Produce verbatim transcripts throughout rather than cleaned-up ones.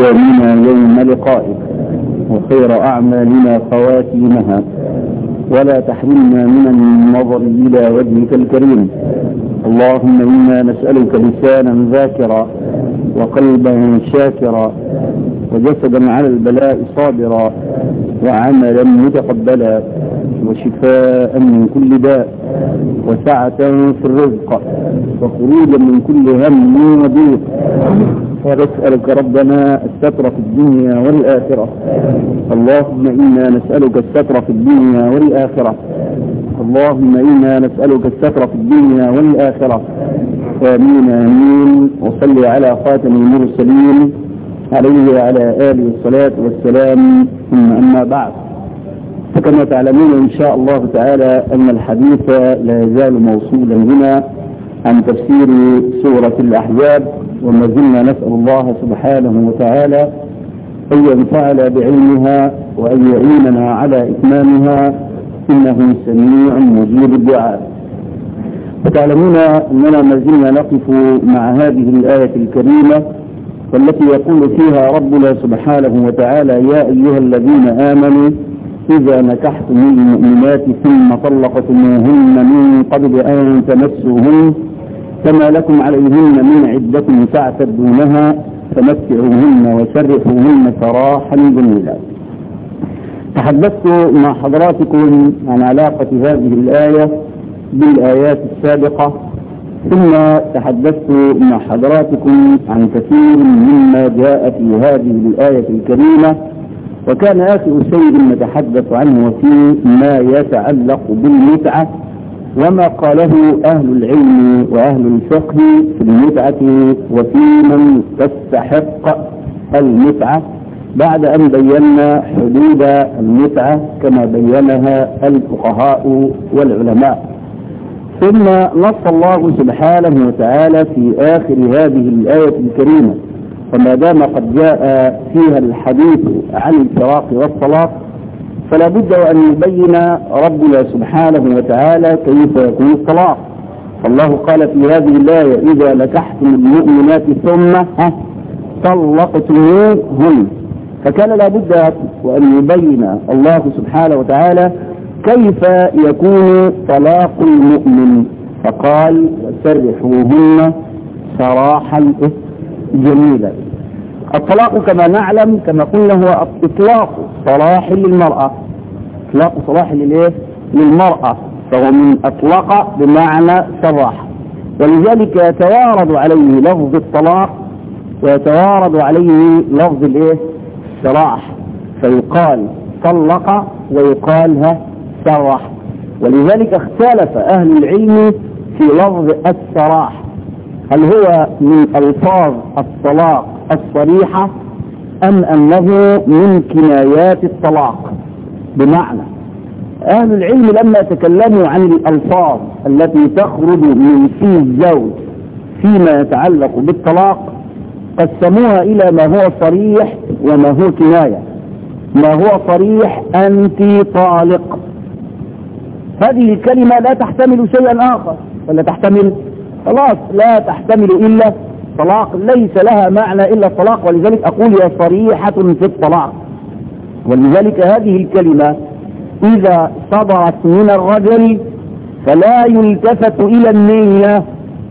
ومنا يوم لقائك، وخير أعمالنا خواتيمها، ولا تحرمنا من النظر إلى وجهك الكريم. اللهم إنا نسألك لسانا ذاكرا، وقلبا شاكرا، وجسدا على البلاء صابرا، وعملا متقبلا، وشفاء من كل داء، وسعة في الرزق، وخروجا من كل هم وضيق. ونسألك ربنا الستر في الدنيا والآخرة. اللهم إنا نسألك الستر في الدنيا والآخرة. اللهم إنا نسألك الستر في الدنيا والآخرة. آمين آمين. وصلي على خاتم المرسلين عليه وعلى آله الصلاة والسلام. ثم أما بعد، فكما تعلمون إن شاء الله تعالى أن الحديث لا يزال موصولا هنا عن تفسير سورة الأحزاب، وما زلنا نسأل الله سبحانه وتعالى أن ينفعنا بعلمها وأن يعيننا على إتمامها، إنه سميع مجيب الدعاء. وتعلمون أننا ما زلنا نقف مع هذه الآية الكريمة والتي يقول فيها ربنا سبحانه وتعالى: يا أيها الذين آمنوا إذا نكحتم المؤمنات ثم طلقتموهن من قبل أن تمسوهن فما لكم عليهن من عدة تعتدونها فمتعوهن وسرحوهن سراحا جميلا. تحدثت مع حضراتكم عن علاقة هذه الآية بالآيات السابقة، ثم تحدثت مع حضراتكم عن كثير مما جاء في هذه الآية الكريمة، وكان آخر شيء نتحدث عنه فيما يتعلق بالمتعة وما قاله أهل العلم وأهل الفقه في المتعة وفي من تستحق المتعة، بعد أن بينا حدود المتعة كما بينها الفقهاء والعلماء. ثم نص الله سبحانه وتعالى في آخر هذه الآية الكريمة: وما دام قد جاء فيها الحديث عن الفراق والطلاق فلا بد أن يبين ربنا سبحانه وتعالى كيف يكون الطلاق. فالله قال في هذه الآية: إذا نكحتم المؤمنات ثم طلقتموهن. فكان لا بد وأن يبين الله سبحانه وتعالى كيف يكون طلاق المؤمن، فقال: وسرحوهن سراحا جميلا. الطلاق كما نعلم كما قلنا هو اطلاق صلاح للمرأة، اطلاق صلاح للايه للمرأة، فهو من اطلق بمعنى سراح، ولذلك يتوارد عليه لفظ الطلاق ويتوارد عليه لفظ الايه السراح، فيقال طلق ويقال سراح. ولذلك اختلف اهل العلم في لفظ السراح، هل هو من الفاظ الطلاق الصريحة أم أنه من كنايات الطلاق؟ بمعنى أهل العلم لما تكلموا عن الألفاظ التي تخرج من في الزوج فيما يتعلق بالطلاق قسموها إلى ما هو صريح وما هو كناية. ما هو صريح: أنت طالق. هذه الكلمة لا تحتمل شيئا آخر، ولا تحتمل خلاص لا تحتمل إلا طلاق، ليس لها معنى إلا الطلاق، ولذلك أقول هي صريحة في الطلاق. ولذلك هذه الكلمة إذا صدرت من الرجل فلا يلتفت إلى النية،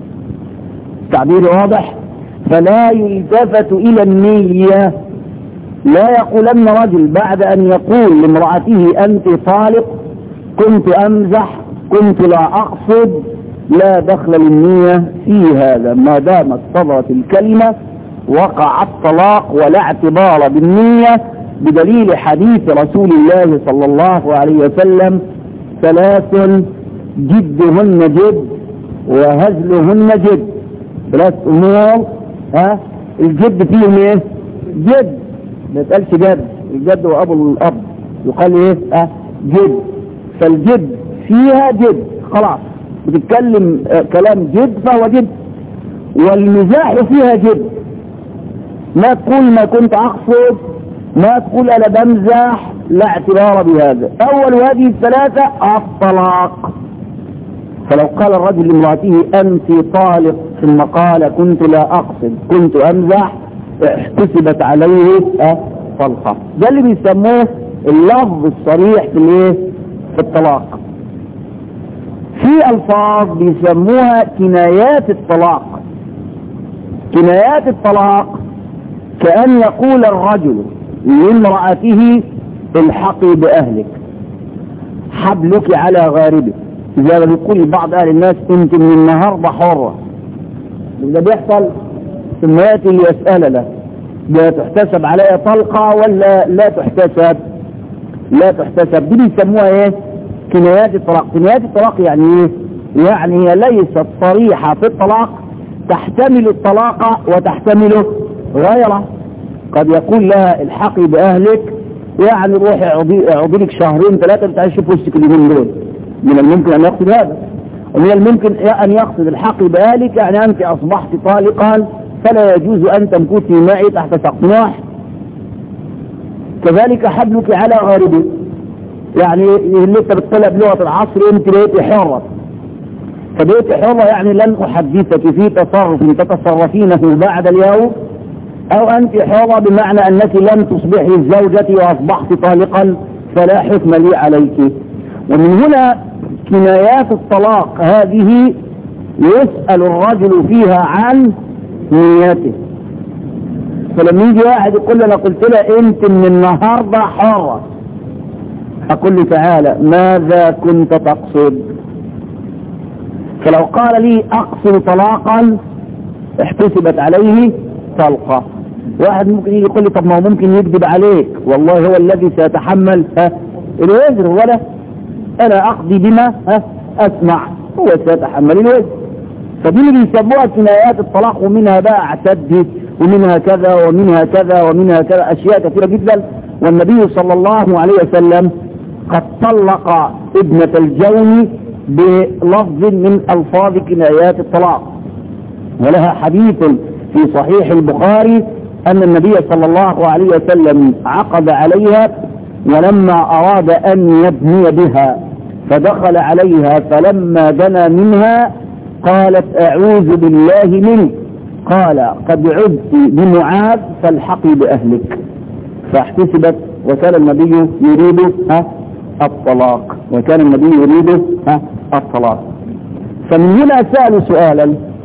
تعبير واضح، فلا يلتفت إلى النية. لا يقولن رجل بعد أن يقول لامرأته أنت طالق كنت أمزح كنت لا أقصد، لا دخل للنية في هذا. ما دامت صدرت الكلمة وقع الطلاق ولا اعتبار بالنية، بدليل حديث رسول الله صلى الله عليه وسلم: ثلاث جدهن جد وهزلهن جد. ثلاث أمور ها الجد فيهم ايه؟ جد، ما يتقالش جد، الجد وأبو الأب يقال ايه؟ ها جد. فالجد فيها جد، خلاص بتتكلم كلام جد فهو جد. والمزاح فيها جد، ما تقول ما كنت أقصد، ما تقول أنا بمزح، لا اعتبار بهذا. أول هذه الثلاثة الطلاق. فلو قال الرجل لامرأته أنت طالق ثم قال كنت لا أقصد كنت أمزح، احتسبت عليه طلقة. ده اللي بيسموه اللفظ الصريح في الايه؟ في الطلاق. في الفاظ بيسموها كنايات الطلاق. كنايات الطلاق كأن يقول الرجل لامرأته الحقي بأهلك، حبلك على غاربك، زي ما بيقول بعض أهل الناس انت من النهارده حرة. ده بيحصل ثم يأتي يسأل له ده تحتسب عليها طلقة ولا لا تحتسب؟ لا تحتسب. دي بيسموها ايه؟ كنايات الطلاق. كنايات الطلاق يعني ايه؟ يعني هي ليست صريحة في الطلاق، تحتمل الطلاق وتحتمل غيره. قد يقول لها الحقي بأهلك، يعني روحي اعضي لك شهرين ثلاثة بتعيش في وسطك اليومين دول. من الممكن أن يقصد هذا، ومن الممكن أن يقصد الحقي بأهلك يعني أنت أصبحت طالقا فلا يجوز أن تمكثي معي تحت سقف واحد. كذلك حبلك على غاربك، يعني اللي انت بتطلب لغة العصر انت بقيت حرة، فبقيت حرة يعني لن أحدثك في تصرف تتصرفينه بعد اليوم، أو أنت حرة بمعنى أنك لم تصبحي زوجتي وأصبحت طالقا فلا حكم لي عليك. ومن هنا كنايات الطلاق هذه يسأل الرجل فيها عن نيته. فلما يجي واحد يقول لي أنا قلت له أنت من النهاردة حرة، أقول له تعالى ماذا كنت تقصد؟ فلو قال لي أقصد طلاقا احتسبت عليه طلقة. واحد ممكن يجي يقول لي طب ما هو ممكن يكذب عليك، والله هو الذي سيتحمل ها الوزر، ولا أنا أقضي بما ها أسمع، هو سيتحمل الوزر. فدي اللي بيسموها كنايات الطلاق، ومنها بقى اعتدي ومنها كذا ومنها كذا ومنها كذا، أشياء كثيرة جدا. والنبي صلى الله عليه وسلم قد طلق ابنة الجون بلفظ من ألفاظ كنايات الطلاق، ولها حديث في صحيح البخاري أن النبي صلى الله عليه وسلم عقد عليها، ولما أراد أن يبني بها فدخل عليها فلما دنا منها قالت أعوذ بالله منك، قال قد عدت بمعاذ فالحقي بأهلك، فاحتسبت. وكان النبي يريد ها الطلاق، وكان النبي يريد ها الطلاق. فمن هنا سألوا سؤالا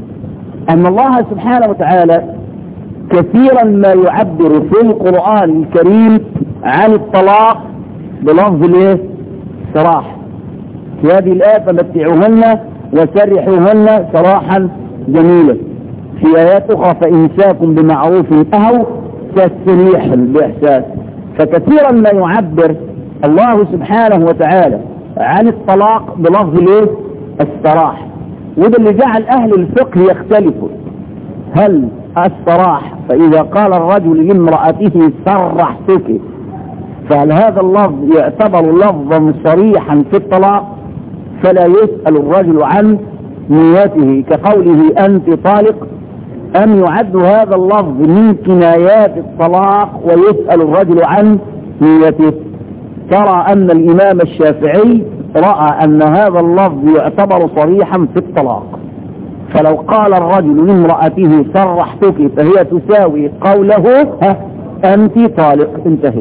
أن الله سبحانه وتعالى كثيرا ما يعبر في القرآن الكريم عن الطلاق بلفظ الايه؟ سراح. في هذه الآية فمتعوهن وسرحوهن سراحا جميلا. في آيات أخرى فإمساكم بمعروف أو تسريح بإحسان. فكثيرا ما يعبر الله سبحانه وتعالى عن الطلاق بلفظ الايه؟ السراح. وده اللي جعل أهل الفقه يختلفوا، هل السراح فإذا قال الرجل لامرأته سرحتك فهل هذا اللفظ يعتبر لفظا صريحا في الطلاق فلا يسأل الرجل عن نيته كقوله أنت طالق، أم يعد هذا اللفظ من كنايات الطلاق ويسأل الرجل عن نيته؟ ترى أن الإمام الشافعي رأى أن هذا اللفظ يعتبر صريحا في الطلاق، فلو قال الرجل لامرأته سرحتك فهي تساوي قوله أنت طالق، انتهت.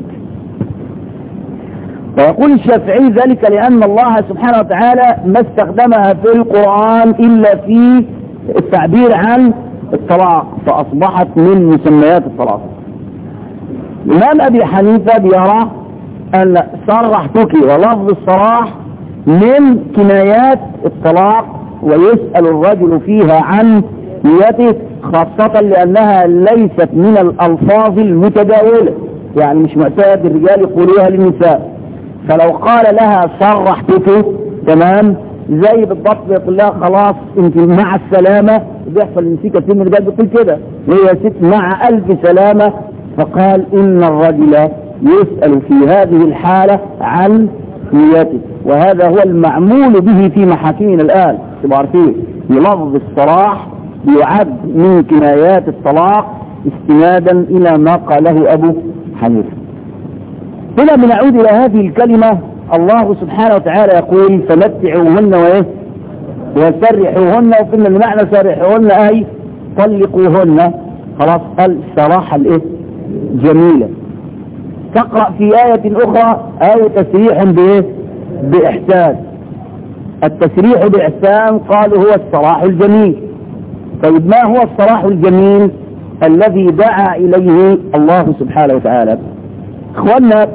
ويقول الشافعي ذلك لأن الله سبحانه وتعالى ما استخدمها في القرآن إلا في التعبير عن الطلاق، فأصبحت من مسميات الطلاق. الإمام أبي حنيفة بيرى أن سرحتك ولفظ الصراح من كنايات الطلاق ويسأل الرجل فيها عن نيته، خاصة لأنها ليست من الألفاظ المتداولة، يعني مش معتاد الرجال يقولوها للنساء. فلو قال لها سرحتك تمام زي بالضبط يقول لها خلاص انت مع السلامة، بيحصل ان في كثير من الرجال بيقول كده وهي ست مع ألف سلامة. فقال إن الرجل يسأل في هذه الحالة عن نيته، وهذا هو المعمول به في محاكمنا الآن. تبقى عارفين لفظ الصراح يعد من كنايات الطلاق استنادا إلى ما قاله أبو حنيفة. هنا بنعود إلى هذه الكلمة. الله سبحانه وتعالى يقول فمتعوهن وإيه وسرحوهن، وقلنا المعنى سرحوهن أي طلقوهن. خلاص قال الصراحة الايه جميلة. تقرأ في آية أخرى أو تسريح بإيه بإحسان. التسريح بإحسان قالوا هو الصراح الجميل. طيب ما هو الصراح الجميل الذي دعا إليه الله سبحانه وتعالى؟ إخوانا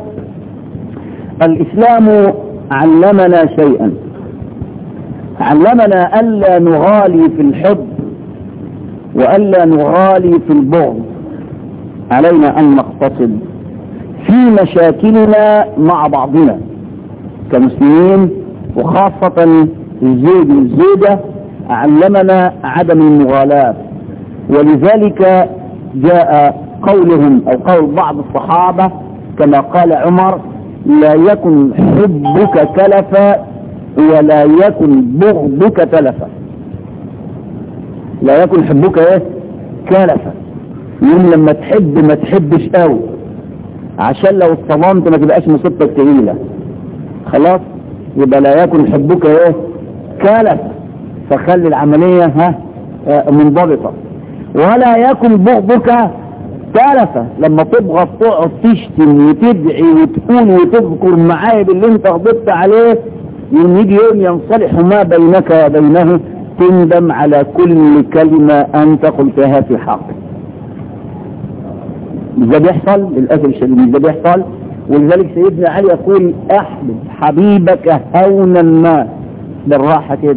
الإسلام علمنا شيئا، علمنا ألا نغالي في الحب وألا نغالي في البغض. علينا أن نقتصد في مشاكلنا مع بعضنا كمسلمين، وخاصة الزوج والزوجة علمنا عدم المغالاة. ولذلك جاء قولهم أو قول بعض الصحابة كما قال عمر: لا يكن حبك كلفا ولا يكن بغضك تلفا. لا يكن حبك ايه كلفا، يوم لما تحب ما تحبش قوي عشان لو اتصدمت ما تبقاش مصيبتك تقيلة. خلاص يبقى لا يكن حبك ايه كلفا، فخلي العملية ها منضبطة. ولا يكن بغضك تلفة، لما تبغى تقعد تشتم وتدعي وتقول وتذكر معايب اللي انت غضبت عليه، يوم يجي يوم ينصلح ما بينك وبينه تندم على كل كلمة انت قلتها في حقه. مش ده بيحصل للأسف الشديد، مش ده بيحصل. ولذلك سيدنا علي يقول: احبب حبيبك هونا ما، بالراحة كده،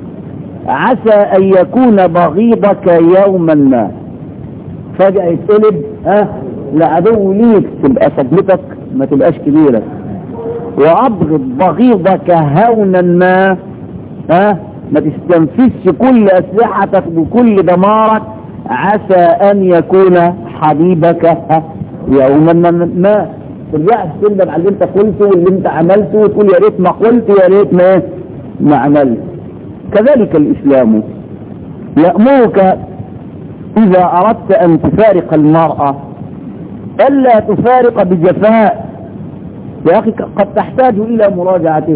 عسى ان يكون بغيضك يوما ما. فجأة يتقلب ها لعدو ليك، تبقى صدمتك ما تبقاش كبيرة. وابغض بغيضك هونا ما، ها ما تستنفذش كل اسلحتك بكل دمارك، عسى ان يكون حبيبك يوما ما. ترجعش تندم على اللي انت قلته واللي انت عملته وتقول يا ريت ما قلت يا ريت ما ما عملت. كذلك الاسلام يأمرك إذا أردت أن تفارق المرأة ألا تفارق بجفاء. يا أخي قد تحتاج إلى مراجعته،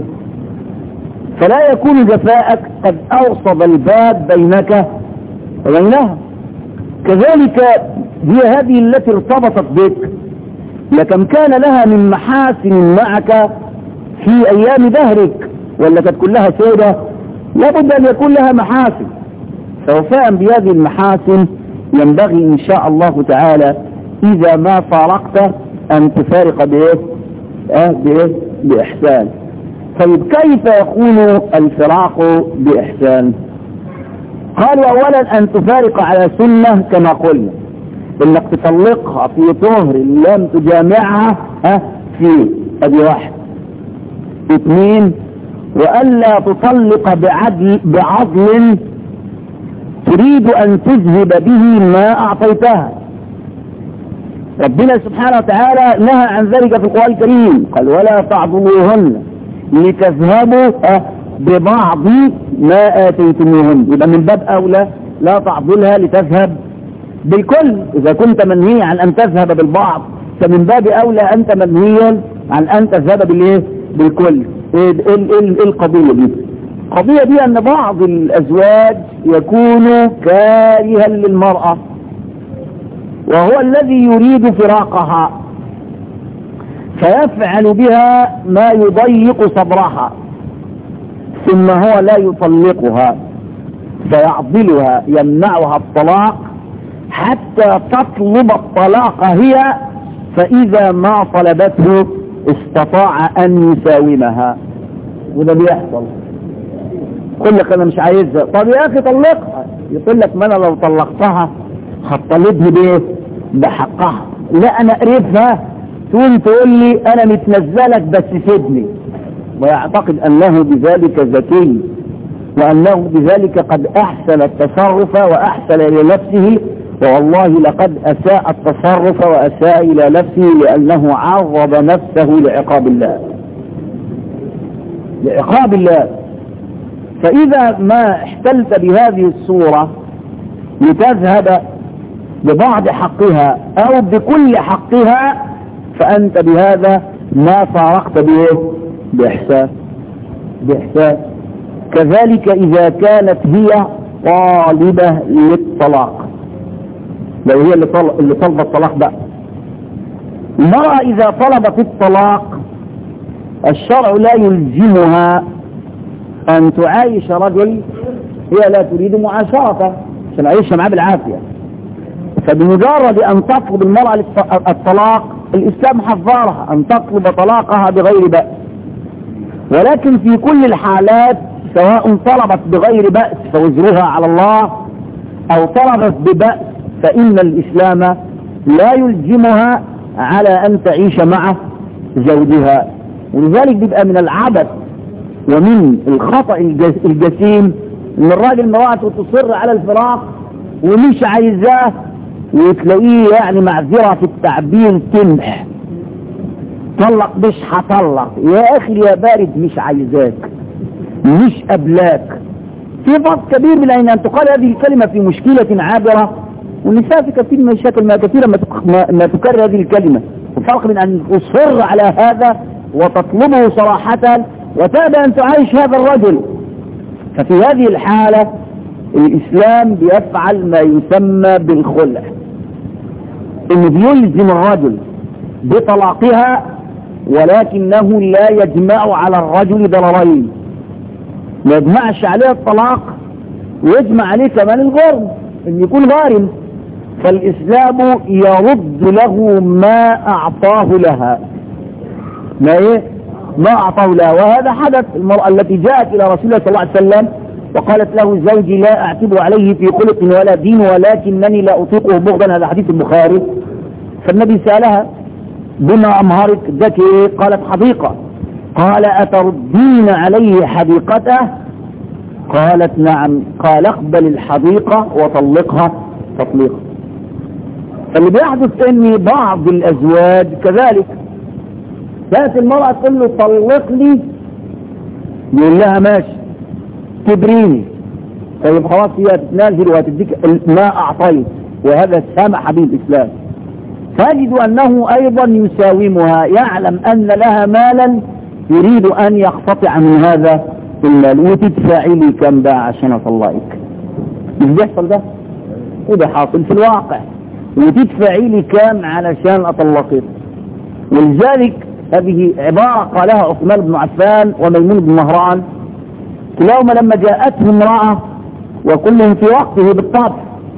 فلا يكون جفاءك قد أوصب الباب بينك وبينها. كذلك هي هذه التي ارتبطت بك، لكم كان لها من محاسن معك في أيام دهرك، ولا كانت كلها سودة؟ لابد أن يكون لها محاسن. فوفاء بهذه المحاسن ينبغي إن شاء الله تعالى إذا ما فارقت أن تفارق بإيه؟ أه بإيه؟ بإحسان. طيب كيف يكون الفراق بإحسان؟ قالوا أولا أن تفارق على سنة كما قلنا، إنك تطلقها في طهر لم تجامعها أه فيه، أدي واحد. اثنين، وألا تطلق بعدل بعضل تريد أن تذهب به ما أعطيتها. ربنا سبحانه وتعالى نهى عن ذلك في القرآن الكريم، قال: ولا تعضلوهن لتذهبوا ببعض ما آتيتموهن. يبقى من باب أولى لا تعضلها لتذهب بالكل. إذا كنت منهي عن أن تذهب بالبعض فمن باب أولى أنت منهي عن أن تذهب بالإيه؟ بالكل. إيه القضية دي؟ القضية دي أن بعض الأزواج يكون كارها للمرأة وهو الذي يريد فراقها، فيفعل بها ما يضيق صدرها، ثم هو لا يطلقها فيعضلها يمنعها الطلاق حتى تطلب الطلاق هي، فإذا ما طلبته استطاع أن يساومها. وده بيحصل. يقول لك أنا مش عايزها. طب يا أخي طلقها. يقول لك ما أنا لو طلقتها هتطالبني بإيه؟ بحقها. لا أنا أقرفها، تقول تقول لي أنا متنزلك بس سيبني، ويعتقد أنه بذلك ذكي وأنه بذلك قد أحسن التصرف وأحسن إلى نفسه، والله لقد أساء التصرف وأساء إلى نفسه، لأنه عرض نفسه لعقاب الله لعقاب الله. فإذا ما احتلت بهذه الصورة لتذهب ببعض حقها أو بكل حقها، فأنت بهذا ما فارقت بإيه؟ بإحسان بإحسان. كذلك إذا كانت هي طالبة للطلاق، لو هي اللي طل... اللي طلبت الطلاق بقى. المرأة إذا طلبت الطلاق الشرع لا يلزمها أن تعايش رجل هي لا تريد معاشرته عشان عايشها معاه بالعافية. فبمجرد أن تطلب المرأة الطلاق الإسلام حذرها أن تطلب طلاقها بغير بأس، ولكن في كل الحالات سواء طلبت بغير بأس فوزرها على الله أو طلبت ببأس فإن الإسلام لا يلزمها على أن تعيش مع زوجها. ولذلك بيبقى من العبث ومن الخطأ الجسيم ان الراجل مراته تصر على الفراق ومش عايزاه وتلاقيه يعني معذرة في التعبير تمح طلق مش هطلق يا اخي يا بارد مش عايزاك مش قبلاك. في فرق كبير بين ان تقال هذه الكلمة في مشكلة عابرة، والنساء في كثير من المشاكل ما كثيرا ما تكرر هذه الكلمة، والفرق بين ان تصر على هذا وتطلبه صراحة وتأبى أن تعيش هذا الرجل. ففي هذه الحالة الإسلام بيفعل ما يسمى بالخلع، إنه بيلزم الرجل بطلاقها ولكنه لا يجمع على الرجل ضررين، ما يجمعش عليه الطلاق ويجمع عليه كمان الغرم إن يكون غارم، فالإسلام يرد له ما أعطاه لها ما إيه ما أعطاه لها. وهذا حدث. المرأة التي جاءت إلى رسول الله صلى الله عليه وسلم وقالت له زوجي لا أعتب عليه في خلق ولا دين ولكنني لا أطيقه بغضا، هذا حديث البخاري. فالنبي سألها بما أمهرك ذاك إيه؟ قالت حديقة. قال أتردين عليه حديقته؟ قالت نعم. قال اقبل الحديقة وطلقها تطليقا. فاللي بيحدث ان بعض الازواج كذلك كانت المرأة تقول له طلقني يقول لها ماشي تبريني، طيب خلاص هي تتنازل وهتديك ما اعطيت، وهذا سمح به الاسلام. تجد انه ايضا يساومها، يعلم ان لها مالا يريد ان يقتطع من هذا المال، وتدفعي لي كم بقى عشان اطلقك. مش بيحصل ده؟ وده حاصل في الواقع. وتدفعي لي كام علشان اطلقك. ولذلك هذه عبارة قالها عثمان بن عفان وميمون بن مهران كلاهما لما جاءته امرأة وكلهم في وقته بالطبع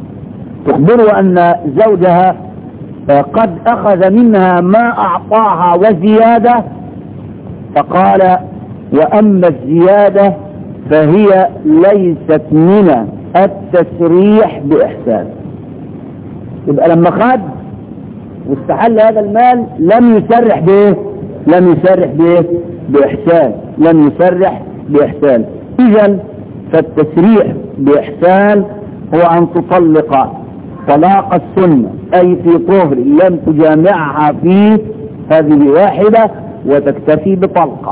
تخبره ان زوجها قد اخذ منها ما اعطاها وزيادة، فقال واما الزيادة فهي ليست من التسريح باحسان. يبقى لما خد واستحل هذا المال لم يسرح به لم يسرح به باحسان لم يسرح باحسان. اذا فالتسريح باحسان هو ان تطلق طلاق السنة اي في طهر لم تجامعها فيه، هذه واحدة وتكتفي بطلقة.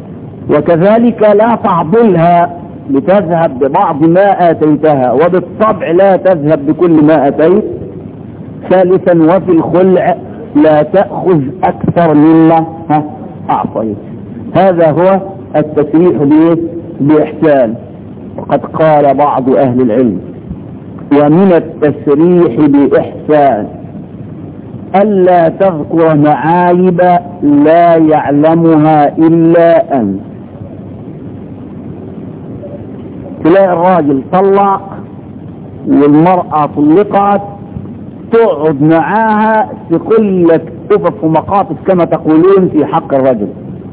وكذلك لا تعضلها لتذهب ببعض ما اتيتها، وبالطبع لا تذهب بكل ما اتيت. ثالثا وفي الخلع لا تأخذ أكثر مما أعطيت. هذا هو التسريح بإحسان. وقد قال بعض أهل العلم ومن التسريح بإحسان ألا تذكر معايب لا يعلمها إلا أنت. تلاقي الراجل طلق والمرأة طلقت، تقعد معاها تقول لك تفف ومقاطف كما تقولون في حق الرجل،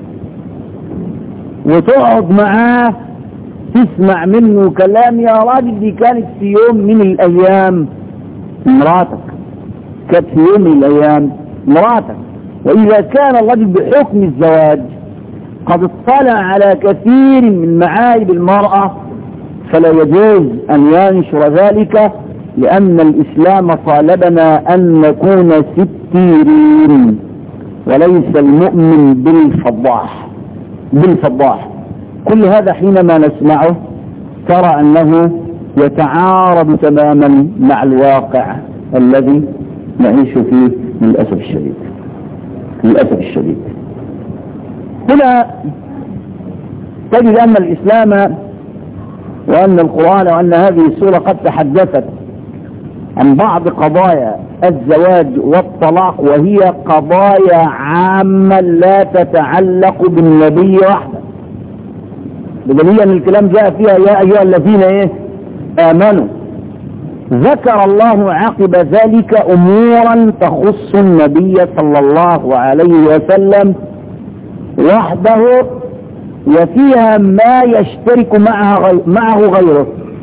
وتقعد معاه تسمع منه كلام. يا راجل دي كانت في يوم من الايام مراتك، كانت في يوم من الايام مراتك. واذا كان الرجل بحكم الزواج قد اطلع على كثير من معايب المرأة فلا يجوز ان ينشر ذلك، لأن الإسلام طالبنا أن نكون ستيرين وليس المؤمن بالفضاح بالفضاح. كل هذا حينما نسمعه ترى أنه يتعارض تماما مع الواقع الذي نعيش فيه للأسف الشديد للأسف الشديد. هنا تجد أن الإسلام وأن القرآن وأن هذه السورة قد تحدثت عن بعض قضايا الزواج والطلاق، وهي قضايا عامة لا تتعلق بالنبي وحده، بدليل ان الكلام جاء فيها يا ايها الذين ايه امنوا. ذكر الله عقب ذلك امورا تخص النبي صلى الله عليه وسلم وحده، وفيها ما يشترك معها معه غيره،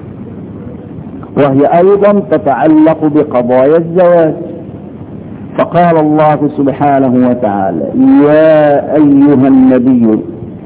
وهي ايضا تتعلق بقضايا الزواج. فقال الله سبحانه وتعالى: يا ايها النبي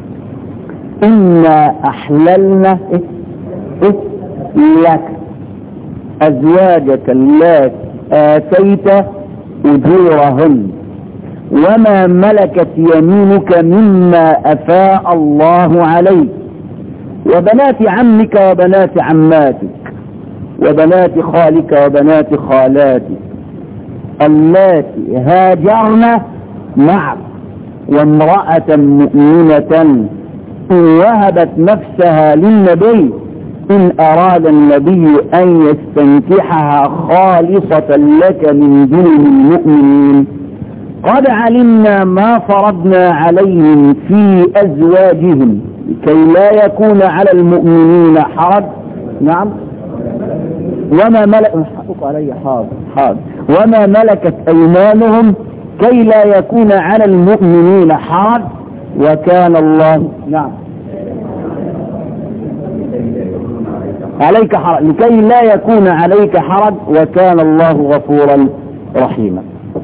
إنا أحللنا إيه؟ إيه؟ لك أزواجك اللاتي آتيت أجورهن وما ملكت يمينك مما أفاء الله عليك، وبنات عمك وبنات عماتك وبنات خالك وبنات خالاتك اللاتي هاجرن معك، وامرأة مؤمنة وهبت نفسها للنبي إن أراد النبي أن يستنكحها خالصة لك من دون المؤمنين، قد علمنا ما فرضنا عليهم في أزواجهم كي لا يكون على المؤمنين حرج. نعم. وما ملك علي حاضر حاضر وما ملكت أيمانهم كي لا يكون على المؤمنين حرج وكان الله نعم عليك حرج لكي لا يكون عليك حرج وكان الله غفورا رحيما.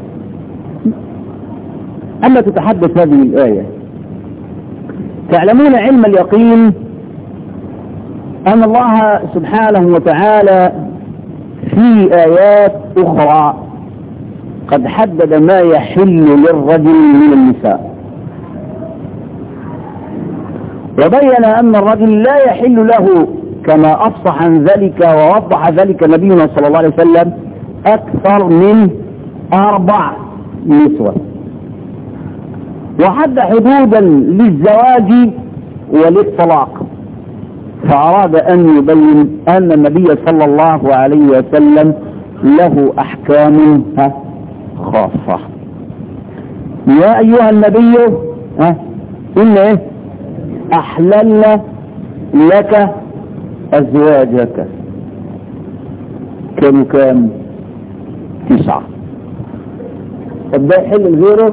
أما تتحدث هذه الآية، تعلمون علم اليقين أن الله سبحانه وتعالى في آيات أخرى قد حدد ما يحل للرجل من النساء، وبين أن الرجل لا يحل له كما أفصح عن ذلك ووضح ذلك نبينا صلى الله عليه وسلم أكثر من أربع نسوة، وحد حدودا للزواج وللطلاق، فأراد أن يبين أن النبي صلى الله عليه وسلم له أحكام خاصة. يا أيها النبي إن إيه أحللنا لك أزواجك، كم كم تسعة. طب ده يحل غيره؟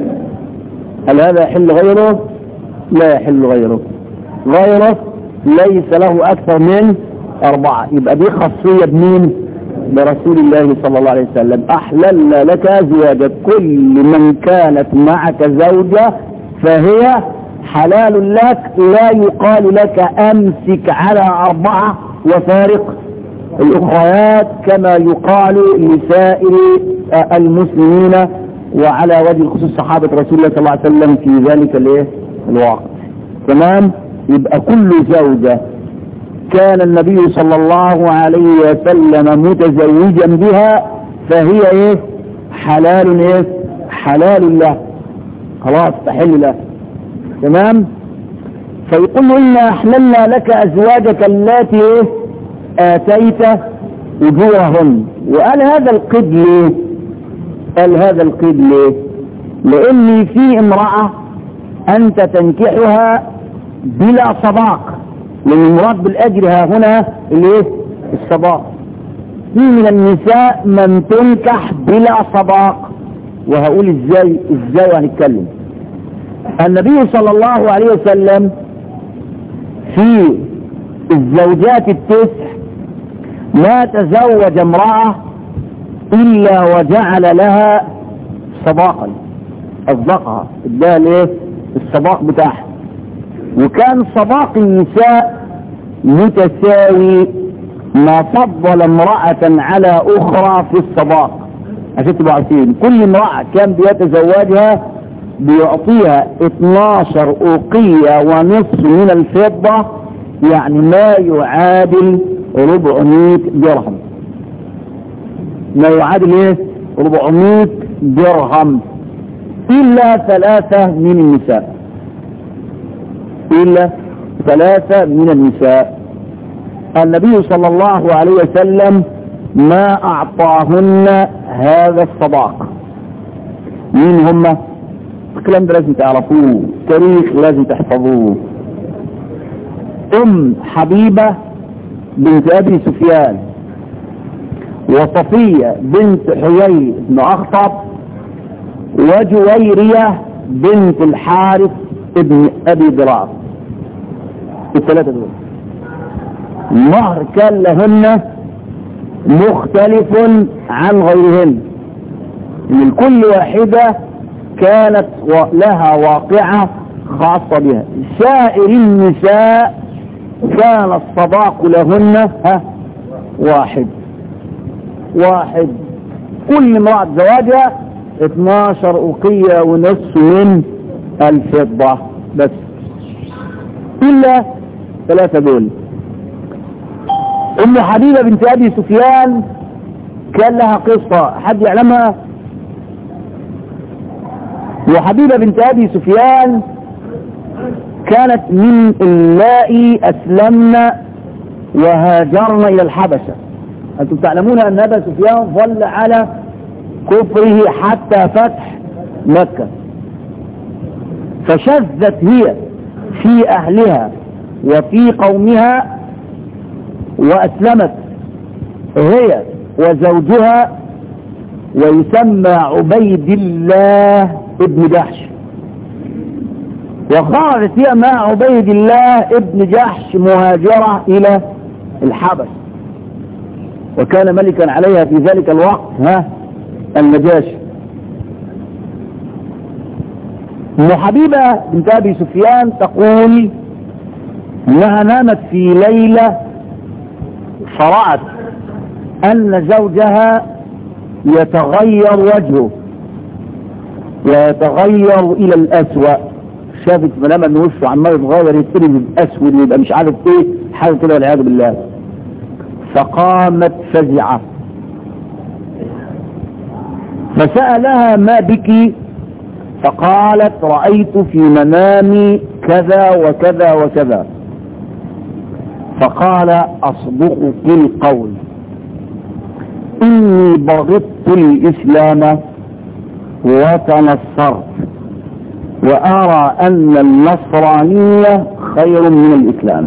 هل هذا يحل غيره؟ لا يحل غيره. غيره ليس له أكثر من أربعة، يبقى دي خاصية بمين؟ برسول الله صلى الله عليه وسلم. أحللنا لك أزواجك، كل من كانت معك زوجة فهي حلال لك، لا يقال لك أمسك على أربعة وفارق الأخريات كما يقال لسائر المسلمين، وعلى وجه الخصوص صحابة رسول الله صلى الله عليه وسلم في ذلك الايه الوقت. تمام. يبقى كل زوجة كان النبي صلى الله عليه وسلم متزوجا بها فهي ايه حلال ايه حلال له، خلاص تحل له. تمام. فيقول له إنا أحللنا لك أزواجك اللاتي ايه آتيت أجورهن. وقال هذا القيد ليه؟ قال هذا القيد ليه؟ لأن في امرأة أنت تنكحها بلا صداق، لأن المراد بالأجر ها هنا الايه الصداق. في من النساء من تنكح بلا صداق، وهقول ازاي ازاي هنتكلم. النبي صلى الله عليه وسلم في الزوجات التسع ما تزوج امرأة إلا وجعل لها صداقا، أصدقها اداها ليه الصداق بتاعها، وكان صداق النساء متساوي، ما فضل امرأة على أخرى في الصداق. عشان تبقوا عارفين كل امرأة كان بيتزوجها بيعطيها اتناشر أوقية ونصف من الفضة، يعني ما يعادل ربعمائة درهم، ما يعادل ايه ربعمائة درهم، إلا ثلاثة من النساء، إلا ثلاثة من النساء. النبي صلى الله عليه وسلم ما أعطاهن هذا الصداق. مين هم؟ الكلام ده لازم تعرفوه، تاريخ لازم تحفظوه. أم حبيبة بنت أبي سفيان، وصفية بنت حيي بن أخطب، وجويرية بنت الحارث ابن أبي ضرار. الثلاثة دول المهر كان لهن مختلف عن غيرهن، من كل واحدة كانت لها واقعة خاصة بها. سائر النساء كان الصداق لهن ها واحد واحد، كل امرأة زواجها اتناشر أوقية ونصف من الفضة بس، إلا ثلاثة دول. أم حبيبة بنت أبي سفيان كان لها قصة حد يعلمها؟ وحبيبة بنت أبي سفيان كانت من اللائي أسلمن وهاجرن إلى الحبشة. أنتم تعلمون أن أبا سفيان ظل على كفره حتى فتح مكة، فشذت هي في أهلها وفي قومها وأسلمت هي وزوجها، ويسمى عبيد الله ابن جحش، وخرجت هي مع عبيد الله ابن جحش مهاجرة إلى الحبش، وكان ملكا عليها في ذلك الوقت ها النجاشي. أم حبيبة بنت أبي سفيان تقول انها نامت في ليلة فرأت ان زوجها يتغير وجهه ويتغير الى الاسوأ. شافت منام ان وشه عمال يتغير يتقلب الاسود ويبقى مش عارف ايه حاجه كده والعياذ بالله. فقامت فزعة فسألها ما بك؟ فقالت رأيت في منامي كذا وكذا وكذا. فقال أصدقك القول، إني بغضت الإسلام وتنصرت، وأرى أن النصرانية خير من الإسلام.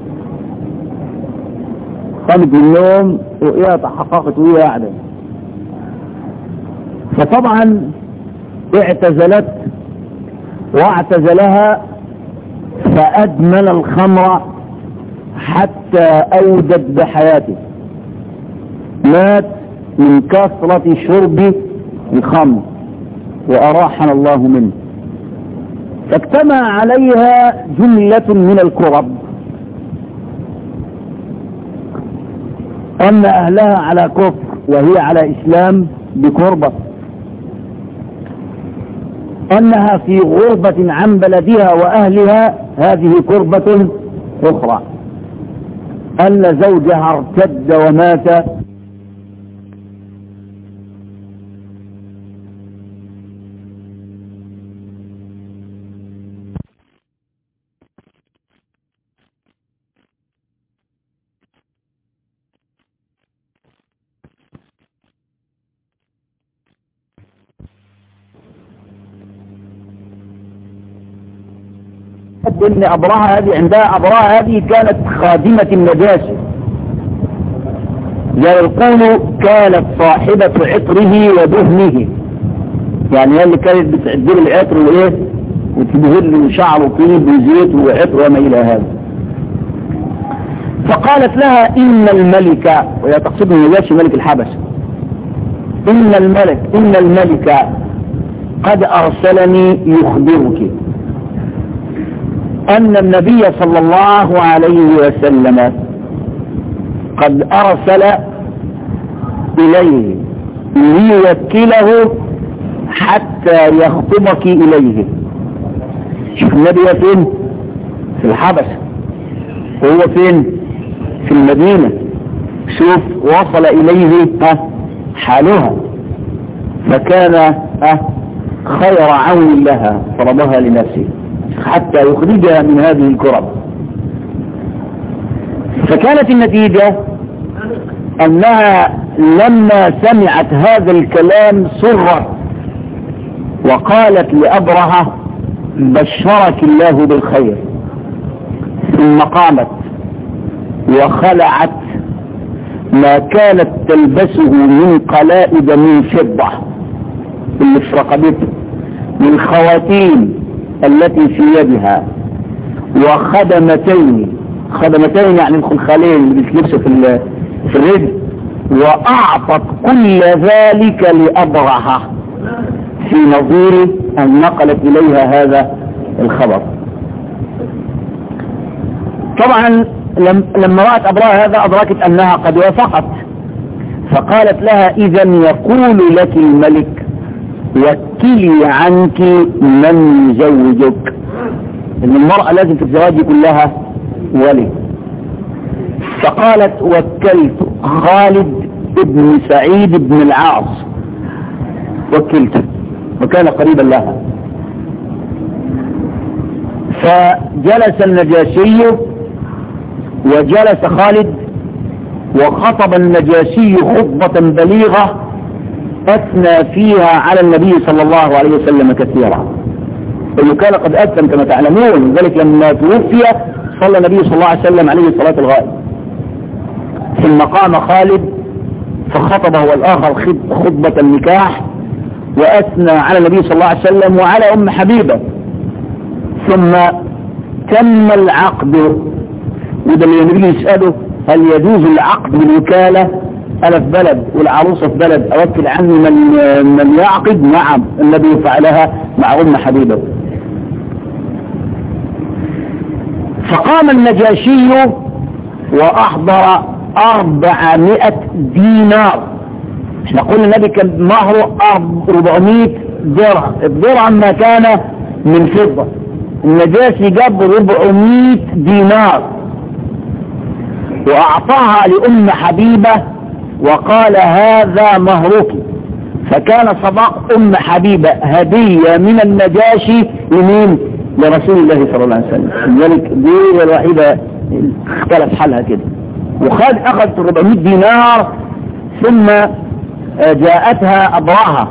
قامت من النوم وإيه تحققت وإيه قاعدة، فطبعا اعتزلت واعتزلها فأدمن الخمر حتى أودت بحياته، مات من كثرة شرب الخمر وأراحنا الله منه. فاجتمع عليها جملة من الكرب، أن أهلها على كفر وهي على إسلام بكربة، أنها في غربة عن بلدها وأهلها هذه كربة أخرى، أن زوجها ارتد ومات ان ابراهة هذه عندها ابراهة هذه كانت خادمة النجاشي، زي القول كانت صاحبة عطره ودهنه، يعني هي اللي كانت بتعدل العطر وايه وتدهن شعره طيب وزيت وعطر وما الى هذا. فقالت لها ان الملك، وهي تقصد النجاشي ملك الحبشة، ان الملك ان الملك قد ارسلني يخبرك أن النبي صلى الله عليه وسلم قد أرسل إليه ليوكله حتى يخطبك إليه. شوف النبي فين؟ في الحبشة، وهو فين؟ في المدينة. شوف وصل إليه حالها، فكان خير عون لها فرضها لنفسه حتى يخرجها من هذه الكرب. فكانت النتيجة أنها لما سمعت هذا الكلام سرت وقالت لأبرهة بشرك الله بالخير، ثم قامت وخلعت ما كانت تلبسه من قلائد من فضة اللي في رقبتها، من خواتيم التي في يدها، وخدمتين، خدمتين يعني الخلخالين اللي بتلبسوا في في الرجل، وأعطت كل ذلك لأبرهة في نظير أن نقلت إليها هذا الخبر. طبعا لما رأت أبرهة هذا أدركت أنها قد وافقت، فقالت لها إذا يقول لك الملك وكلي عنك من يزوجك، إن المرأة لازم في الزواج يكون لها ولي. فقالت وكلت خالد بن سعيد بن العاص، وكلته وكان قريبا لها. فجلس النجاشي وجلس خالد وخطب النجاشي خطبة بليغة أثنى فيها على النبي صلى الله عليه وسلم كثيرا، إنه كان قد أسلم كما تعلمون، ذلك لما توفي صلى النبي صلى الله عليه وسلم عليه صلاة الغائب. ثم قام خالد فخطبه والآخر خطبة النكاح وأثنى على النبي صلى الله عليه وسلم وعلى أم حبيبة. ثم تم العقد، وده اللي النبي يسأله هل يجوز العقد بالوكالة؟ أنا في بلد والعروسة في بلد، أوكل عني من من يعقد؟ نعم، النبي فعلها مع أم حبيبة. فقام النجاشي وأحضر أربعمائة دينار. احنا قلنا النبي كان مهره أربعمائة درهم، الدرهم ما كان من فضة، النجاشي جاب أربعمائة دينار وأعطاها لأم حبيبة وقال هذا مهرك. فكان صداق أم حبيبة هدية من النجاشي لمين؟ لرسول الله صلى الله عليه وسلم. لذلك دي الوحيدة اختلف حالها كده. وخد أخذت أربعمائة دينار. ثم جاءتها أبرهة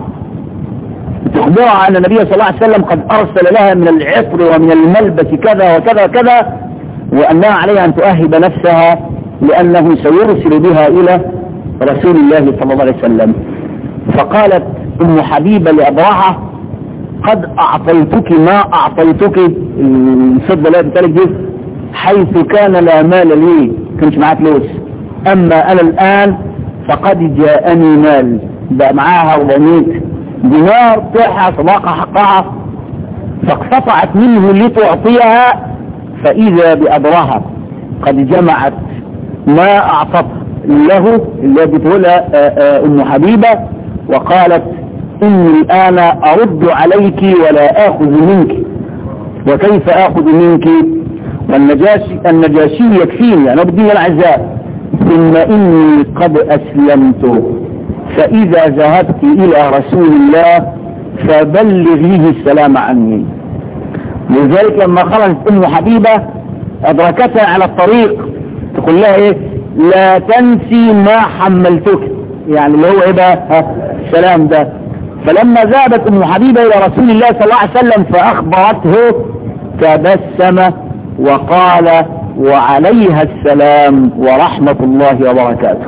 تخبرها أن النبي صلى الله عليه وسلم قد أرسل لها من العطر ومن الملبس كذا وكذا وكذا، وأنها عليها أن تؤهب نفسها لأنه سيرسل بها إلى رسول الله صلى الله عليه وسلم. فقالت أم حبيبة لأبرهة قد أعطيتك ما أعطيتك الفضة لا بتالك دي حيث كان لا مال لي، كنت معاه فلوس، أما أنا الآن فقد جاءني مال، بقى معاها أربعمائة دينار تعها صداقة حقها. فاقتطعت منه لتعطيها، فإذا بأبرهة قد جمعت ما أعطت له اللي بتقولها أم حبيبة، وقالت إني الآن أرد عليك ولا آخذ منك، وكيف آخذ منك والنجاشي النجاشي يكفيني أنا بدي العزاء، ثم إني قد أسلمت، فإذا ذهبت إلى رسول الله فبلغيه السلام عني. لذلك لما خرجت أم حبيبة أدركتها على الطريق تقول لها إيه؟ لا تنسي ما حملتك، يعني اللي هو إيه بقى السلام ده. فلما ذهبت أم حبيبة إلى رسول الله صلى الله عليه وسلم فأخبرته تبسم وقال وعليها السلام ورحمة الله وبركاته.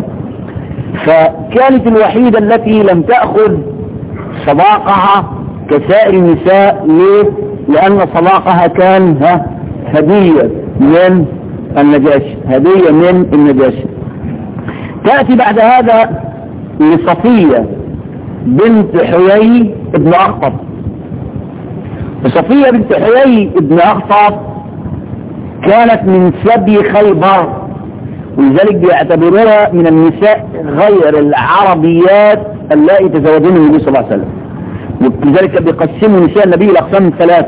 فكانت الوحيدة التي لم تأخذ صداقها كسائر النساء. ليه؟ لأن صداقها كان هدية من النجاشي، هدية من النجاشي. تأتي بعد هذا لصفية بنت حيي ابن أخطب. صفية بنت حيي ابن أخطب كانت من سبي خيبر، ولذلك بيعتبروها من النساء غير العربيات اللائي تزوجون النبي صلى الله عليه وسلم. ولذلك بيقسموا نساء النبي الأقسام ثلاثة: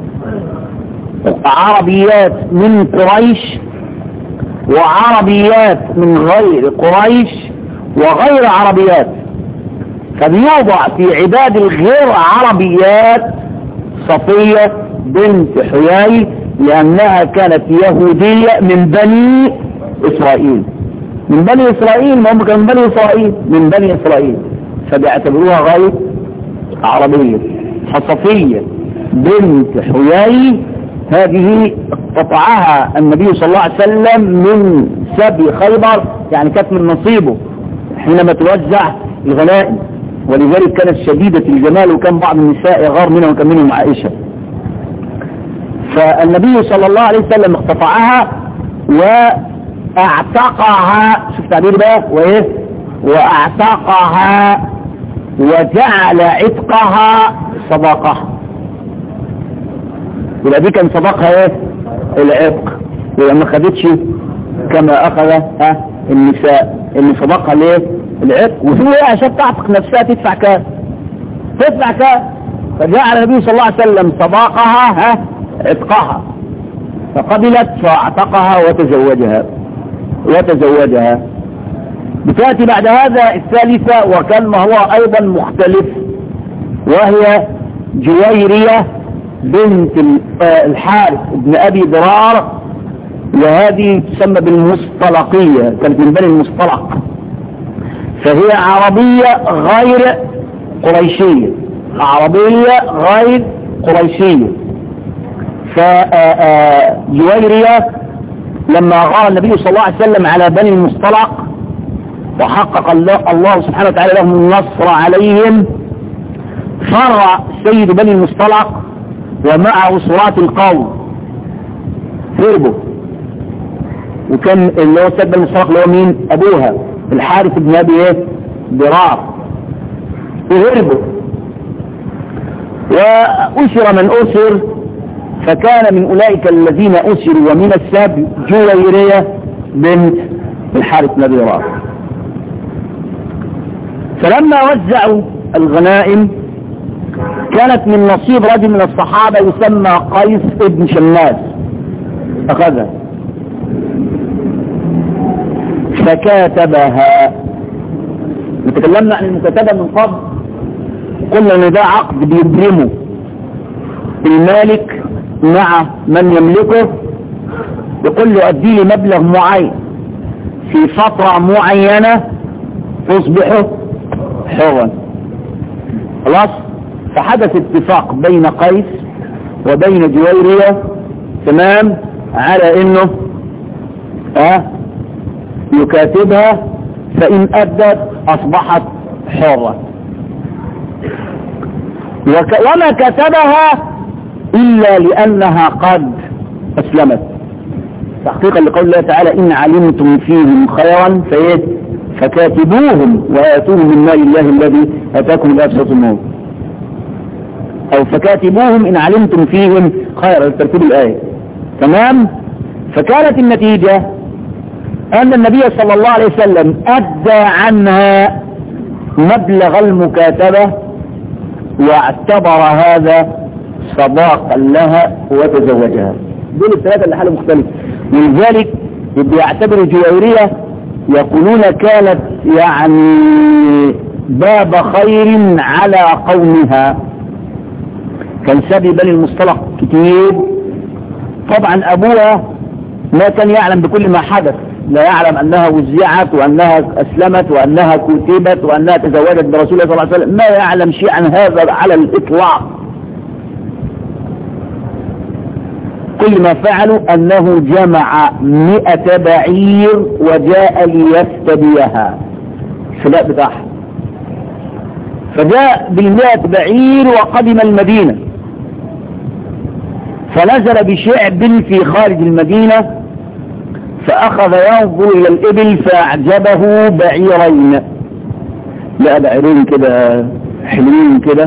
عربيات من قريش، وعربيات من غير قريش، وغير عربيات. فبيوضع في عداد الغير عربيات صفية بنت حيي، لأنها كانت يهودية من بني إسرائيل، من بني إسرائيل، ما هم كانوا من بني إسرائيل، من بني إسرائيل، فبيعتبروها غير عربية. فصفية بنت حيي هذه قطعها النبي صلى الله عليه وسلم من سبي خيبر، يعني كانت من نصيبه حينما توزع الغنائم، ولذلك كانت شديدة الجمال، وكان بعض النساء يغار منها وكان منهم عائشة. فالنبي صلى الله عليه وسلم اقتطعها واعتقها، شوف تعبير بقى، وايه، واعتقها وجعل عتقها صداقها. يبقى دي كان صداقها ايه؟ العتق. يبقى ما خدتش كما اخذ ها النساء اللي صداقها ليه؟ العتق. وهو ايه عشان تعتق نفسها تدفع كام؟ تدفع كام؟ فجعل النبي صلى الله عليه وسلم صداقها ها عتقها، فقبلت فاعتقها وتزوجها وتزوجها. بتأتي بعد هذا الثالثة، وكان ما هو ايضا مختلف، وهي جويرية بنت الحارث بن ابي ضرار، وهذه تسمى بالمصطلقية، كانت من بني المصطلق، فهي عربية غير قريشية، عربية غير قريشية. فجويرية لما غار النبي صلى الله عليه وسلم على بني المصطلق وحقق الله سبحانه وتعالى لهم النصر عليهم، فر سيد بني المصطلق ومعه صراط القوم، هربوا. وكان اللي هو سيد بني المصطلق اللي هو مين؟ ابوها الحارث بن ابي ايه ضرار، وهربوا وأسر من أسر، فكان من أولئك الذين أسروا ومن السبي جويرية بنت الحارث بن ابي ضرار. فلما وزعوا الغنائم كانت من نصيب رجل من الصحابة يسمى قيس ابن شماس، أخذها فكاتبها. نتكلمنا عن المكاتبة من قبل، قلنا ان ده عقد بيبرمه المالك مع من يملكه، يقول له ادي لي مبلغ معين في فترة معينة تصبح حرا. خلاص. فحدث اتفاق بين قيس وبين جويرية تمام على انه اه يكاتبها، فان ادت اصبحت حرة، وك... وما كتبها الا لانها قد اسلمت، تحقيقا لقول الله تعالى ان علمتم فيهم خيرا فايه فكاتبوهم واتوهم من مال الله الذي اتاكم بأبسط الموت، او فكاتبوهم ان علمتم فيهم خيرا، ترتيب الايه تمام. فكانت النتيجة ان النبي صلى الله عليه وسلم ادى عنها مبلغ المكاتبة واعتبر هذا صداقا لها وتزوجها. دول الثلاثة اللي حالهم مختلف. ولذلك بيعتبر جويرية يقولون كانت يعني باب خير على قومها، كان سبي بني المصطلق كتير. طبعا ابوها ما كان يعلم بكل ما حدث، لا يعلم انها وزعت وانها اسلمت وانها كتبت وانها تزوجت برسول الله صلى الله عليه وسلم، ما يعلم شيء عن هذا على الاطلاق. كل ما فعلوا انه جمع مئة بعير وجاء ليفتديها الفداء بتاعها، فجاء بالمئة بعير وقدم المدينة، فنزل بشعب في خارج المدينة، فأخذ ينظر إلى الإبل فأعجبه بعيرين، لقى بعيرين كده حلوين كده،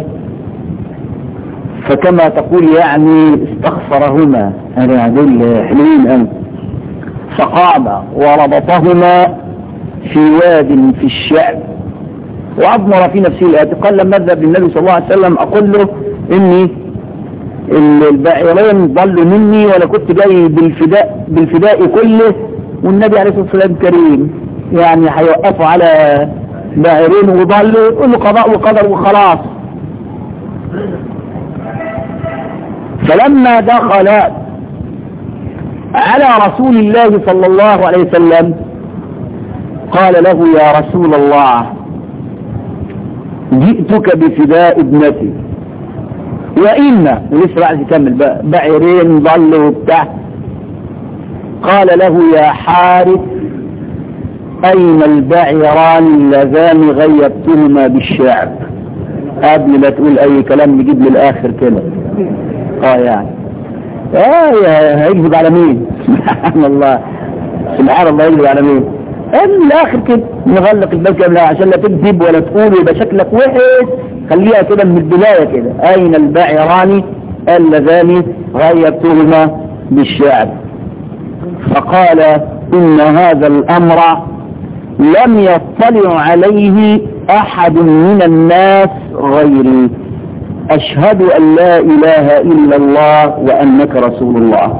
فكما تقول يعني استخسرهما، أنا هذول حلوين أنت، فقام وربطهما في واد في الشعب وأضمر في نفسه الآتي. قال لما أذهب للنبي صلى الله عليه وسلم أقول له إني البعيرين ضلوا مني ولا كنت جاي بالفداء بالفداء كله، والنبي عليه الصلاة والسلام كريم يعني هيوقفوا على بعيرين وضلوا، يقول له قضاء وقدر وخلاص. فلما دخل على رسول الله صلى الله عليه وسلم قال له يا رسول الله جئتك بفداء ابنتي وإن ولسه عايز يكمل بقى بعيرين ضلوا وبتاع. قال له يا حارث أين البعيران اللذان غيبتهما بالشعب؟ قبل ما تقول أي كلام نجيب للآخر كده. اه يعني اه هيكذب على مين؟ سبحان الله سبحان الله يكذب على مين؟ الاخر كده نغلق الباب كامله عشان لا تكذب ولا تقول يبقى شكلك وحش. خليها كده من البدايه كده. اين البعيران اللذان غيبتهما بالشعب؟ فقال ان هذا الامر لم يطلع عليه احد من الناس غيري، اشهد ان لا اله الا الله وانك رسول الله.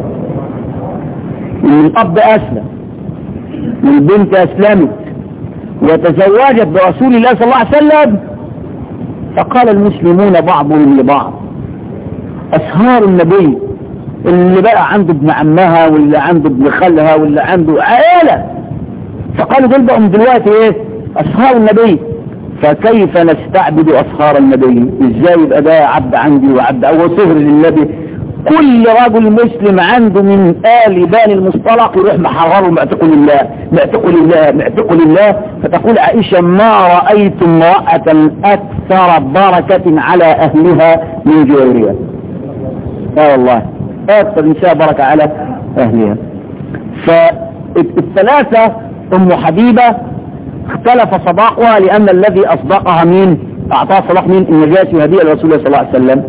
ان الاب اسلم والبنت اسلمت وتزوجت برسول الله صلى الله عليه وسلم، فقال المسلمون بعضهم لبعض اسهار النبي اللي بقى عنده ابن عمها واللي عنده ابن خالها واللي عنده عائله، فقالوا دول بقوا من دلوقتي ايه؟ اسهار النبي. فكيف نستعبد اسهار النبي؟ ازاي يبقى ده عبد عندي وعبد او صهر للنبي؟ كل رجل مسلم عنده من آل بني المصطلق يروح محرره معتق لله معتق لله معتق لله. فتقول عائشة ما رأيت امرأة أكثر بركة على أهلها من جويرية. اه والله أكثر نساء بركة على أهلها. فالثلاثة أم حبيبة اختلف صداقها لأن الذي أصدقها مين؟ أعطاها صداق مين؟ النجاشي وهدية لرسول الله صلى الله عليه وسلم.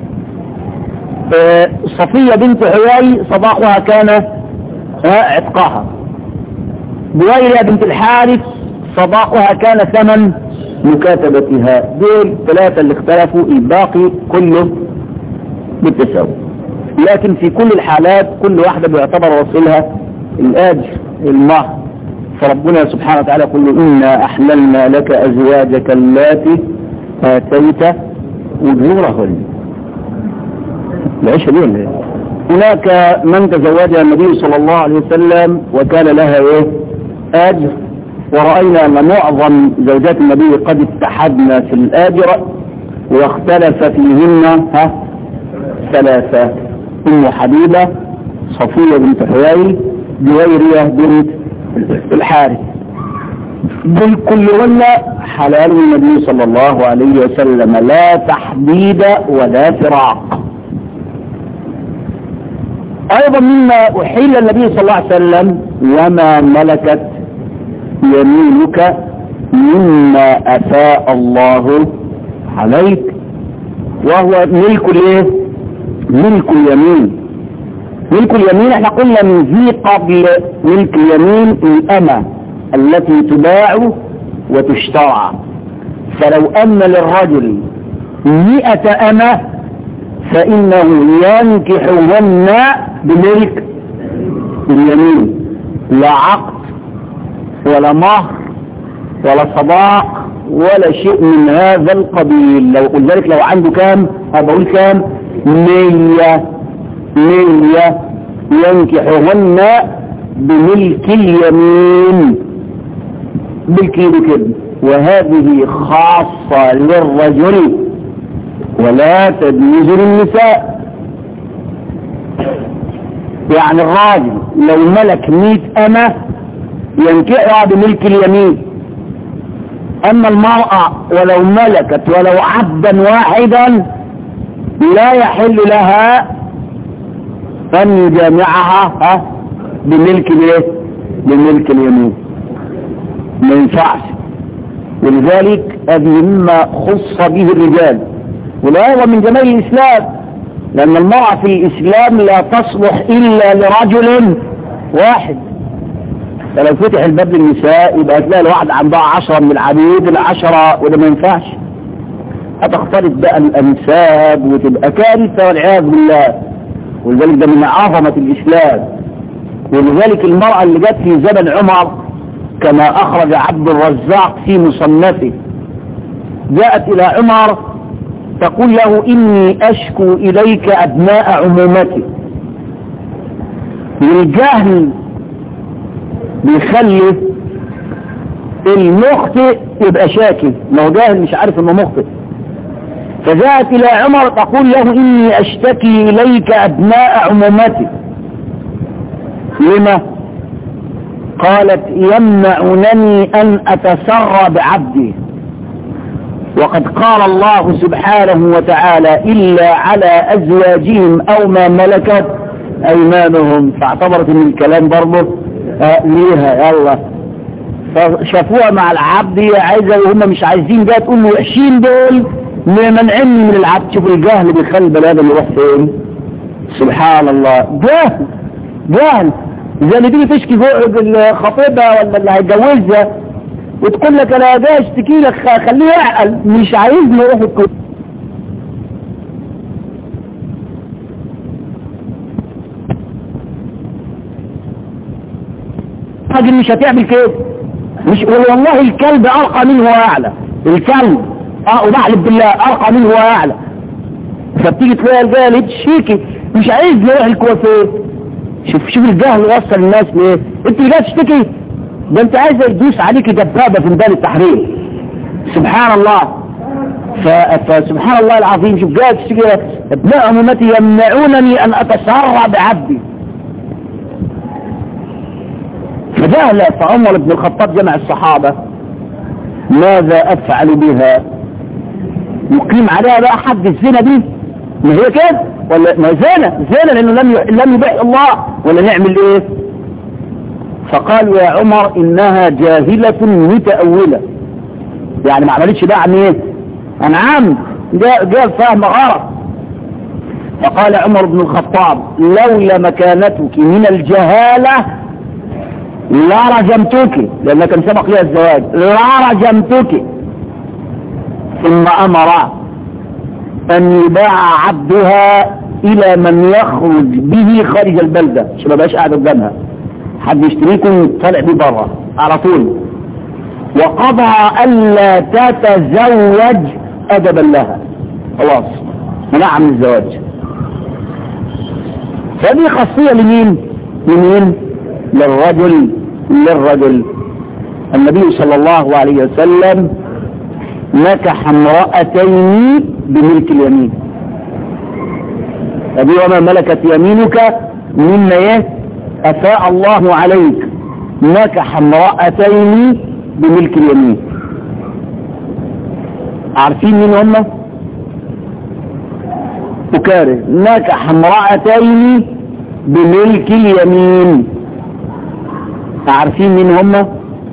صفية بنت حيي صداقها كان عتقها. بويرة بنت الحارث صداقها كان ثمن مكاتبتها. دول ثلاثة اللي اختلفوا، الباقي كله بالتساوي. لكن في كل الحالات كل واحدة بيعتبر وصلها الأجر المهر. فربنا سبحانه وتعالى يقول إنا أحللنا لك أزواجك اللاتي آتيت أجورهن. العيشة دي ولا ايه؟ هناك من تزوجها النبي صلى الله عليه وسلم وكان لها ايه؟ اجر. ورأينا ان معظم زوجات النبي قد اتحدنا في الاجر واختلف فيهن ها ثلاثة: ام حبيبة، صفية بنت حيي، جويرية بنت الحارث. دول كلهن حلال النبي صلى الله عليه وسلم، لا تحديد ولا فراق. ايضا مما احيل النبي صلى الله عليه وسلم وما ملكت يمينك مما افاء الله عليك، وهو ملك الايه؟ ملك اليمين. ملك اليمين احنا قلنا من ذي قبل ملك اليمين الامة التي تباع وتشترى. فلو ان للرجل مئة امة فإنه ينكحهن بملك اليمين، لا عقد ولا مهر ولا صداق ولا شيء من هذا القبيل. لو قلت ذلك لو عنده كام هبقول كام؟ مية مية ينكحهن بملك اليمين بالكيد كده. وهذه خاصة للرجل ولا تجوز للنساء. يعني الراجل لو ملك مئة أمة ينكحها بملك اليمين، أما المرأة ولو ملكت ولو عبدا واحدا لا يحل لها أن يجامعها بملك الايه؟ بملك اليمين، ما ينفعش. ولذلك هذه مما خص به الرجال، ولا هو من جمال الإسلام، لأن المرأة في الإسلام لا تصلح إلا لرجل واحد. فلو فتح الباب للنساء يبقى تلاقي الواحد عندها عشرة من العبيد العشرة، وده ما ينفعش. هتختلط بقى الأنساب وتبقى كارثة والعياذ بالله. ولذلك ده من عظمة الإسلام. ولذلك المرأة اللي جت في زمن عمر كما أخرج عبد الرزاق في مصنفه، جاءت إلى عمر تقول له إني أشكو إليك أبناء عمومتي. والجهل بيخلي المخطئ يبقى شاكي، ما هو جاهل مش عارف انه مخطئ. فجاءت الى عمر تقول له اني اشتكي اليك ابناء عمومتي. لما؟ قالت يمنعونني ان اتسرى بعبدي، وقد قال الله سبحانه وتعالى الا على ازواجهم او ما ملكت ايمانهم، فاعتبرت ان الكلام برضه آه ليها. يلا فشافوها مع العبد عايزه وهم مش عايزين، جايه تقول له وحشين دول منعني من العبد. شوفوا الجهل بيخلي البني ادم يروح فين. سبحان الله، جهل جهل زي اللي تيجي تشكي خطيبها ولا اللي هيتجوزها وتقول لك انا جاي اشتكي لك خليه يعقل، مش عايزني يروح الكتب. راجل مش هتعمل كده، مش والله الكلب ارقى منه واعلى، الكلب اه وبحلف بالله ارقى منه واعلى. فبتيجي تلاقي الجاهل تشيكي مش عايز يروح الكوافير. شوف شوف الجهل وصل الناس ليه. انت اللي جاي تشتكي ده انت عايز يدوس عليك دبابه في ميدان التحرير. سبحان الله. فسبحان الله العظيم. شوف جاي تشتكي ابناء عمومتي يمنعونني ان اتسرع بعبدي. فجهل فعمر بن الخطاب جمع الصحابه ماذا افعل بها؟ يقيم عليها بقى حد الزنا دي؟ ما هي كده ولا ما زنا زنا لانه لم لم يبيح الله، ولا نعمل ايه؟ فقالوا يا عمر انها جاهلة متأولة، يعني ما عملتش بقى عن ايه؟ عن عمد، جاء جاء فهم غلط. فقال عمر بن الخطاب لولا مكانتك من الجهالة لا رجمتك، لأنه كان سبق لها الزواج، لا رجمتك. ثم أمر أن يباع عبدها إلى من يخرج به خارج البلدة، عشان ما بقاش قاعد قدامها، حد يشتريكم طالع بيه بره على طول. وقضى ألا تتزوج أدبا لها، خلاص منع من الزواج. فدي خاصية لمين؟ لمين؟ للرجل للرجل. النبي صلى الله عليه وسلم نكح امرأتين بملك اليمين. أبي وما ملكت يمينك مما ايه أفاء الله عليك. نكح امرأتين بملك اليمين. عارفين مين هم؟ أكاره. نكح امرأتين بملك اليمين. عارفين مين هم؟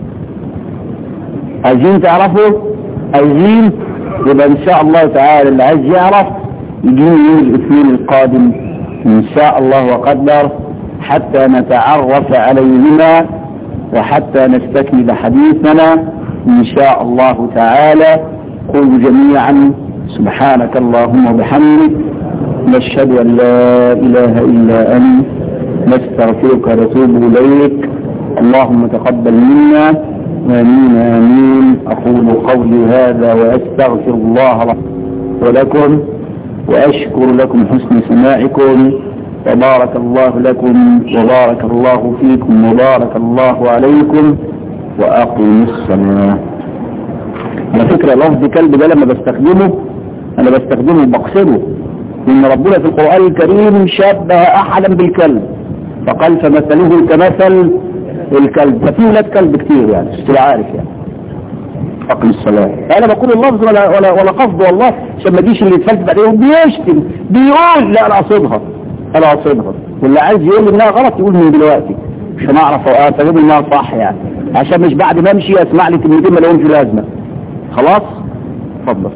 عايزين تعرفوا؟ عايزين؟ يبقى ان شاء الله تعالى اللي عايز يعرف يجيني يوم الاثنين القادم ان شاء الله وقدر، حتى نتعرف عليهما وحتى نستكمل حديثنا ان شاء الله تعالى. قولوا جميعا سبحانك اللهم وبحمدك نشهد ان لا اله الا انت نستغفرك ونتوب اليك. اللهم تقبل منا آمين آمين. أقول قولي هذا وأستغفر الله ولكم وأشكر لكم حسن سماعكم، وبارك الله لكم وبارك الله فيكم وبارك الله عليكم، وأقيموا الصلاة. على فكرة لفظ كلب ده لما بستخدمه أنا بستخدمه بقصده، إن ربنا في القرآن الكريم شبه أحدا بالكلب فقال فمثله كمثل الكلب، ففي ولاد كلب كتير يعني مش عارف يعني. أقم الصلاة. أنا بقول اللفظ ولا ولا ولا قصد والله، عشان ما يجيش اللي يتفلسف بعدين بيشتم بيقول لا أنا أقصدها أنا أقصدها، واللي عايز يقول إنها غلط يقول من دلوقتي عشان أعرف أفهم إنها صح يعني، عشان مش بعد ما أمشي أسمع لي كلمتين ما لهمش لازمة. خلاص؟ اتفضل.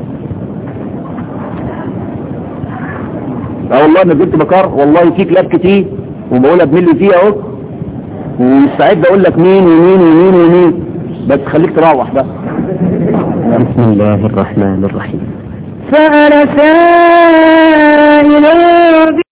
اه والله أنا قلت بكر والله في كلاب كتير وبقولها بملي فيها أهو، ومستعد اقول لك مين ومين ومين ومين، بس خليك تروح بقى. بسم الله الرحمن الرحيم. سأل سائل